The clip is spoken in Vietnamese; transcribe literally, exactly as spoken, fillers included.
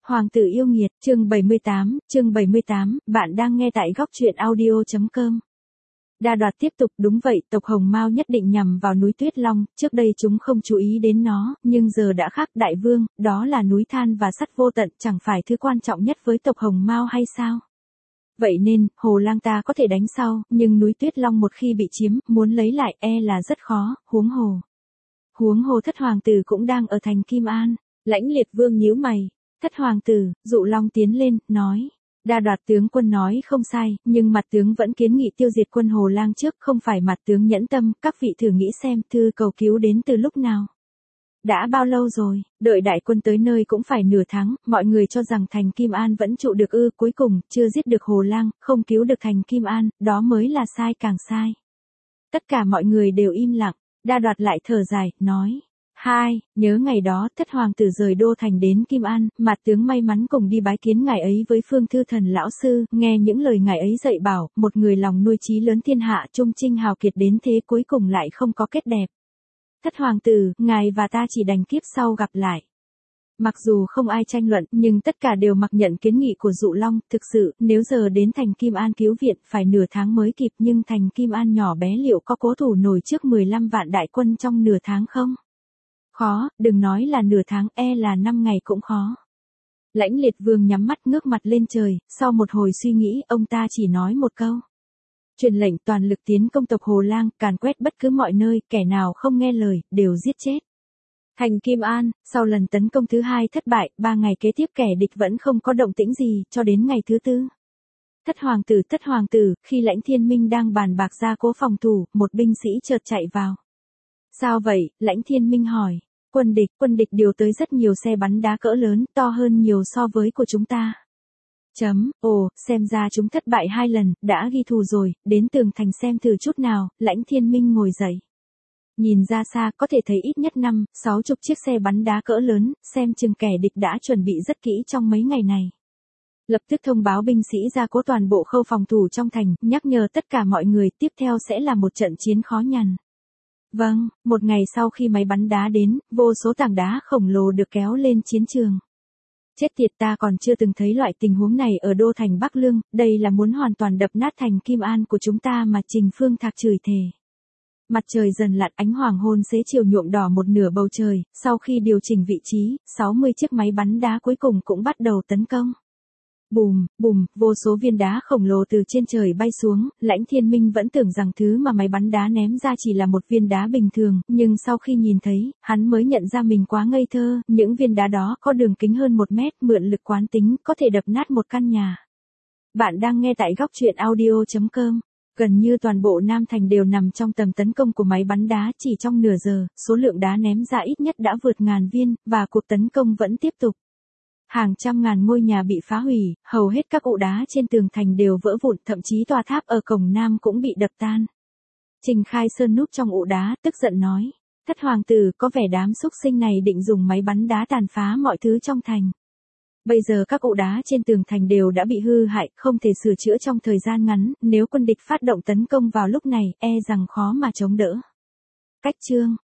Hoàng tử yêu nghiệt, chương bảy mươi tám, chương bảy mươi tám, bạn đang nghe tại góc truyện audio chấm com. Đa Đoạt tiếp tục, đúng vậy, tộc Hồng Mao nhất định nhằm vào núi Tuyết Long, trước đây chúng không chú ý đến nó, nhưng giờ đã khác, đại vương, đó là núi than và sắt vô tận, chẳng phải thứ quan trọng nhất với tộc Hồng Mao hay sao? Vậy nên, Hồ Lang ta có thể đánh sau, nhưng núi Tuyết Long một khi bị chiếm, muốn lấy lại e là rất khó, huống hồ. Huống hồ thất hoàng tử cũng đang ở thành Kim An. Lãnh Liệt Vương nhíu mày. Thất hoàng tử, Dụ Long tiến lên, nói. Đa Đoạt tướng quân nói không sai, nhưng mặt tướng vẫn kiến nghị tiêu diệt quân Hồ Lang trước, không phải mặt tướng nhẫn tâm, các vị thử nghĩ xem thư cầu cứu đến từ lúc nào. Đã bao lâu rồi, đợi đại quân tới nơi cũng phải nửa tháng, mọi người cho rằng thành Kim An vẫn trụ được ư, cuối cùng, chưa giết được Hồ Lang, không cứu được thành Kim An, đó mới là sai càng sai. Tất cả mọi người đều im lặng, Đa Đoạt lại thở dài, nói. Hai, nhớ ngày đó thất hoàng tử rời đô thành đến Kim An, mặt tướng may mắn cùng đi bái kiến ngài ấy với Phương Thư Thần lão sư, nghe những lời ngài ấy dạy bảo, một người lòng nuôi chí lớn thiên hạ trung trinh hào kiệt đến thế cuối cùng lại không có kết đẹp. Thất hoàng tử, ngài và ta chỉ đành kiếp sau gặp lại. Mặc dù không ai tranh luận, nhưng tất cả đều mặc nhận kiến nghị của Dụ Long, thực sự, nếu giờ đến thành Kim An cứu viện phải nửa tháng mới kịp, nhưng thành Kim An nhỏ bé liệu có cố thủ nổi trước mười lăm vạn đại quân trong nửa tháng không? Khó, đừng nói là nửa tháng, e là năm ngày cũng khó. Lãnh Liệt Vương nhắm mắt ngước mặt lên trời, sau một hồi suy nghĩ, ông ta chỉ nói một câu. Truyền lệnh toàn lực tiến công tộc Hồ Lang, càn quét bất cứ mọi nơi, kẻ nào không nghe lời, đều giết chết. Thành Kim An, sau lần tấn công thứ hai thất bại, ba ngày kế tiếp kẻ địch vẫn không có động tĩnh gì, cho đến ngày thứ tư. Thất hoàng tử, thất hoàng tử, khi Lãnh Thiên Minh đang bàn bạc ra cố phòng thủ, một binh sĩ chợt chạy vào. Sao vậy, Lãnh Thiên Minh hỏi. Quân địch, quân địch điều tới rất nhiều xe bắn đá cỡ lớn, to hơn nhiều so với của chúng ta. Chấm, ồ, xem ra chúng thất bại hai lần, đã ghi thù rồi, đến tường thành xem thử chút nào, Lãnh Thiên Minh ngồi dậy. Nhìn ra xa, có thể thấy ít nhất năm, sáu chục chiếc xe bắn đá cỡ lớn, xem chừng kẻ địch đã chuẩn bị rất kỹ trong mấy ngày này. Lập tức thông báo binh sĩ ra cố toàn bộ khâu phòng thủ trong thành, nhắc nhở tất cả mọi người, tiếp theo sẽ là một trận chiến khó nhằn. Vâng, một ngày sau khi máy bắn đá đến, vô số tảng đá khổng lồ được kéo lên chiến trường. Chết tiệt, ta còn chưa từng thấy loại tình huống này ở đô thành Bắc Lương, đây là muốn hoàn toàn đập nát thành Kim An của chúng ta mà. Trình Phương Thạc chửi thề. Mặt trời dần lặn, ánh hoàng hôn xế chiều nhuộm đỏ một nửa bầu trời, sau khi điều chỉnh vị trí, sáu mươi chiếc máy bắn đá cuối cùng cũng bắt đầu tấn công. Bùm, bùm, vô số viên đá khổng lồ từ trên trời bay xuống, Lãnh Thiên Minh vẫn tưởng rằng thứ mà máy bắn đá ném ra chỉ là một viên đá bình thường, nhưng sau khi nhìn thấy, hắn mới nhận ra mình quá ngây thơ, những viên đá đó có đường kính hơn một mét, mượn lực quán tính, có thể đập nát một căn nhà. Bạn đang nghe tại góc truyện audio chấm com. Gần như toàn bộ Nam Thành đều nằm trong tầm tấn công của máy bắn đá, chỉ trong nửa giờ, số lượng đá ném ra ít nhất đã vượt ngàn viên, và cuộc tấn công vẫn tiếp tục. Hàng trăm ngàn ngôi nhà bị phá hủy, hầu hết các ụ đá trên tường thành đều vỡ vụn, thậm chí tòa tháp ở cổng Nam cũng bị đập tan. Trình Khai Sơn núp trong ụ đá, tức giận nói. Thất hoàng tử, có vẻ đám xúc sinh này định dùng máy bắn đá tàn phá mọi thứ trong thành. Bây giờ các ụ đá trên tường thành đều đã bị hư hại, không thể sửa chữa trong thời gian ngắn, nếu quân địch phát động tấn công vào lúc này, e rằng khó mà chống đỡ. Cách chương,